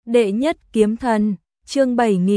Đệ nhất kiếm thần, chương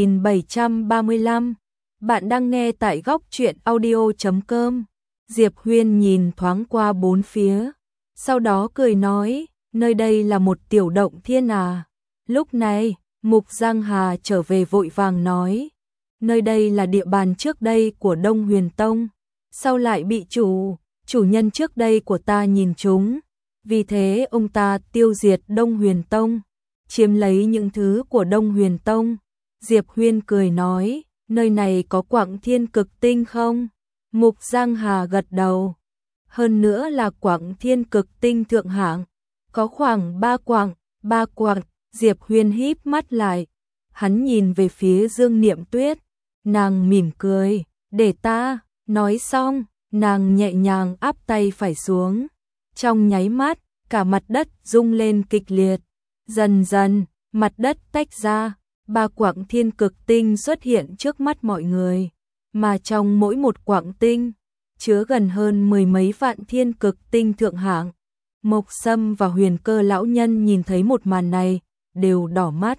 7735. Bạn đang nghe tại góc truyện audio.com. Diệp Huyên nhìn thoáng qua bốn phía, sau đó cười nói, nơi đây là một tiểu động thiên à. Lúc này, Mục Giang Hà trở về vội vàng nói, nơi đây là địa bàn trước đây của Đông Huyền Tông, sau lại bị chủ nhân trước đây của ta nhìn trúng, vì thế ông ta tiêu diệt Đông Huyền Tông, chiếm lấy những thứ của Đông Huyền Tông. Diệp Huyên cười nói, nơi này có quặng thiên cực tinh không? Mục Giang Hà gật đầu. Hơn nữa là quặng thiên cực tinh thượng hạng, có khoảng 3 quặng. Diệp Huyên híp mắt lại, hắn nhìn về phía Dương Niệm Tuyết, nàng mỉm cười, để ta. Nói xong, nàng nhẹ nhàng áp tay phải xuống. Trong nháy mắt, cả mặt đất rung lên kịch liệt. Dần dần, mặt đất tách ra, 3 quặng thiên cực tinh xuất hiện trước mắt mọi người. Mà trong mỗi một quặng tinh, chứa gần hơn 10 mấy vạn thiên cực tinh thượng hạng. Mộc Sâm và Huyền Cơ lão nhân nhìn thấy một màn này, đều đỏ mắt.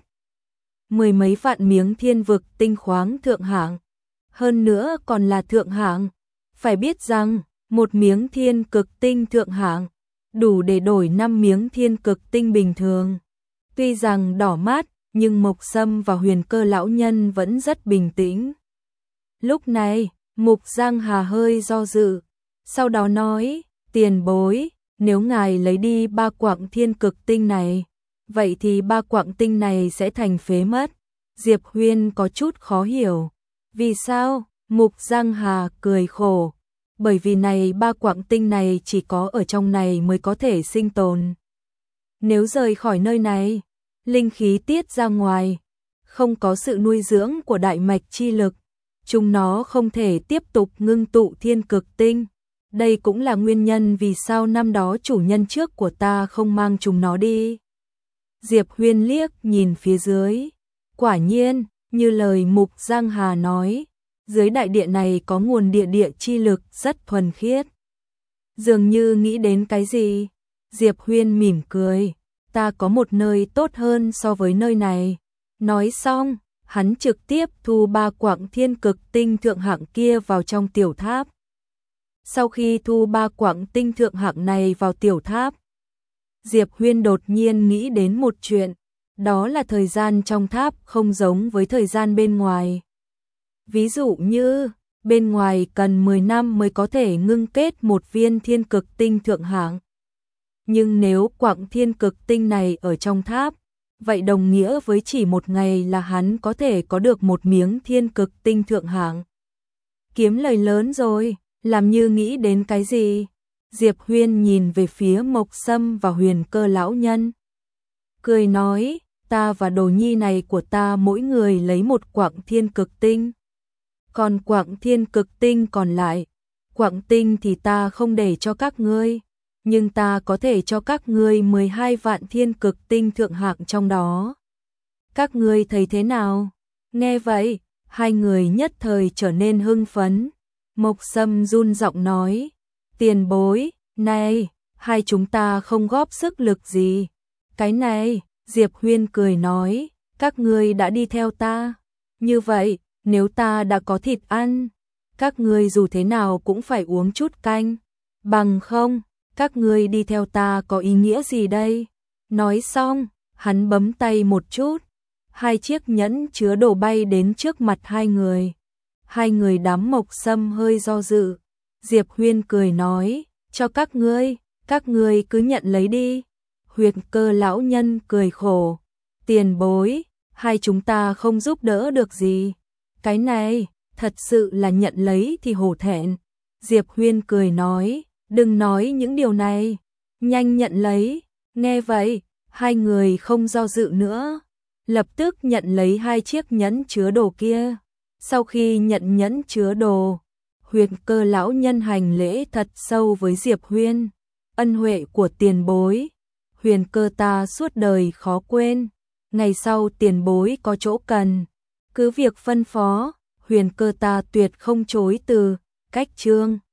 10 mấy vạn miếng thiên vực tinh khoáng thượng hạng. Hơn nữa còn là thượng hạng. Phải biết rằng, một miếng thiên cực tinh thượng hạng đủ để đổi 5 miếng thiên cực tinh bình thường. Tuy rằng đỏ mắt, nhưng Mộc Sâm và Huyền Cơ lão nhân vẫn rất bình tĩnh. Lúc này, Mục Giang Hà hơi do dự, sau đó nói, tiền bối, nếu ngài lấy đi 3 quặng thiên cực tinh này, vậy thì 3 quặng tinh này sẽ thành phế mất. Diệp Huyên có chút khó hiểu. Vì sao? Mục Giang Hà cười khổ. Bởi vì này 3 quặng tinh này chỉ có ở trong này mới có thể sinh tồn. Nếu rời khỏi nơi này, linh khí tiết ra ngoài, không có sự nuôi dưỡng của đại mạch chi lực, chúng nó không thể tiếp tục ngưng tụ thiên cực tinh. Đây cũng là nguyên nhân vì sao năm đó chủ nhân trước của ta không mang chúng nó đi. Diệp Huyên liếc nhìn phía dưới. Quả nhiên, như lời Mục Giang Hà nói, dưới đại địa này có nguồn địa chi lực rất thuần khiết. Dường như nghĩ đến cái gì, Diệp Huyên mỉm cười, ta có một nơi tốt hơn so với nơi này. Nói xong, hắn trực tiếp thu 3 quặng thiên cực tinh thượng hạng kia vào trong tiểu tháp. Sau khi thu 3 quặng tinh thượng hạng này vào tiểu tháp, Diệp Huyên đột nhiên nghĩ đến một chuyện, đó là thời gian trong tháp không giống với thời gian bên ngoài. Ví dụ như, bên ngoài cần 10 năm mới có thể ngưng kết một viên thiên cực tinh thượng hạng. Nhưng nếu quặng thiên cực tinh này ở trong tháp, vậy đồng nghĩa với chỉ một ngày là hắn có thể có được một miếng thiên cực tinh thượng hạng. Kiếm lời lớn rồi, làm như nghĩ đến cái gì? Diệp Huyên nhìn về phía Mộc Sâm và Huyền Cơ lão nhân. Cười nói, ta và đồ nhi này của ta mỗi người lấy một quặng thiên cực tinh. Còn quặng thiên cực tinh còn lại, quặng tinh thì ta không để cho các ngươi, nhưng ta có thể cho các ngươi 12 vạn thiên cực tinh thượng hạng trong đó. Các ngươi thấy thế nào? Nghe vậy, hai người nhất thời trở nên hưng phấn. Mộc Sâm run giọng nói, tiền bối, này, hai chúng ta không góp sức lực gì. Cái này, Diệp Huyên cười nói, các ngươi đã đi theo ta. Như vậy, nếu ta đã có thịt ăn, các ngươi dù thế nào cũng phải uống chút canh. Bằng không, các ngươi đi theo ta có ý nghĩa gì đây? Nói xong, hắn bấm tay một chút. 2 chiếc nhẫn chứa đồ bay đến trước mặt hai người. Hai người đám Mộc Sâm hơi do dự. Diệp Huyên cười nói, cho các ngươi cứ nhận lấy đi. Huyền Cơ lão nhân cười khổ, tiền bối, hai chúng ta không giúp đỡ được gì. Cái này, thật sự là nhận lấy thì hổ thẹn. Diệp Huyên cười nói, đừng nói những điều này, nhanh nhận lấy. Nghe vậy, hai người không do dự nữa, lập tức nhận lấy 2 chiếc nhẫn chứa đồ kia. Sau khi nhận nhẫn chứa đồ, Huyền Cơ lão nhân hành lễ thật sâu với Diệp Huyên. Ân huệ của tiền bối, Huyền Cơ ta suốt đời khó quên. Ngày sau tiền bối có chỗ cần, cứ việc phân phó, Huyền Cơ ta tuyệt không chối từ. Cách chương